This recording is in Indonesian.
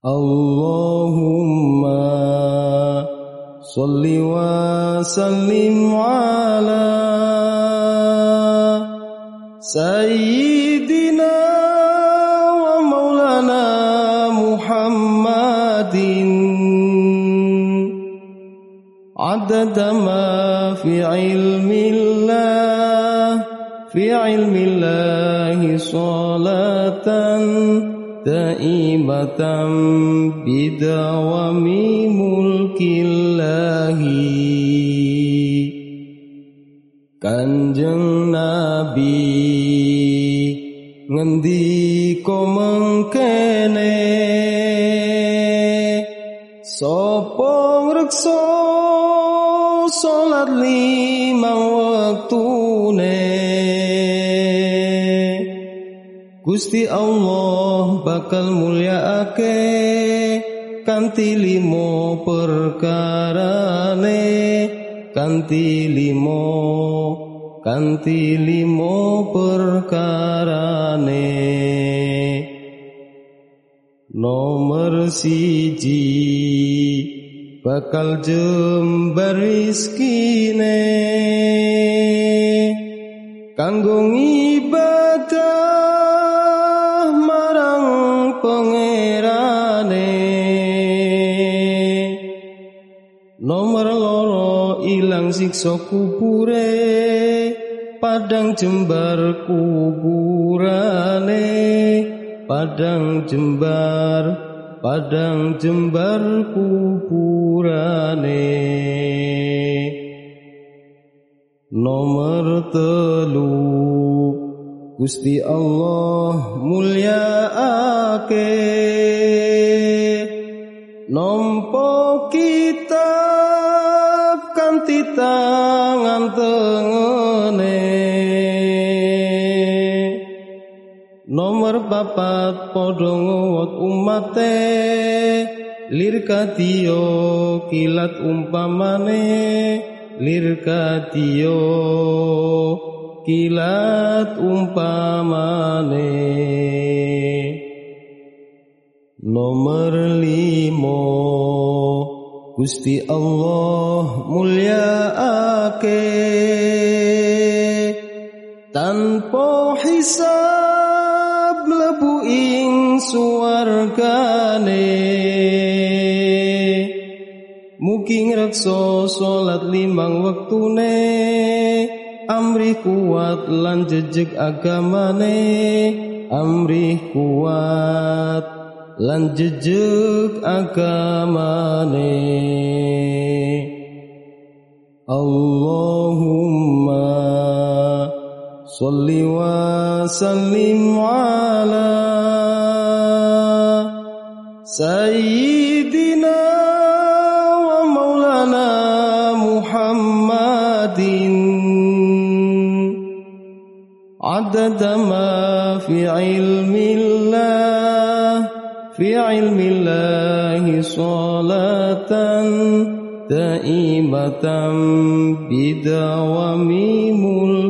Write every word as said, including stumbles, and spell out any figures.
Allahumma sholli wa sallim ala Sayyidina wa maulana Muhammadin adada ma fi ilmillah fi ilmillahi salatan daimatan bidawami mulkillahi. Kanjeng Nabi ngendika mengkene sapa ngreksa salat limang wektune Gusti Allah bakal mulyaake kanthi limo perkarane kanthi limo kanthi limo perkarane. Nomor siji bakal jembar rizkine kanggo ibadah marang pangerane. Nomor loro ilang siksa kubure padang jembar kuburane padang jembar padang jembar kuburane. Nomor telu Gusti Allah mulyaake nampa kitab kanthi tangan tengene. Nomor papat padha ngowot umate lir kadya kilat umpamane lir kadya kilat umpamane. Nomor limo Gusti Allah mulyaake tanpa hisab mlebu ing suwargane. Mugi ngreksa salat limang wektune amrih kuat lan jejeg agamane amrih kuat lan jejeg agamane. Allahumma sholli wa sallim ala Sayyidina wa maulana Muhammadin adada ma fi ilmillah fi ilmillahi salatan daimatan bidawami mulkillahi.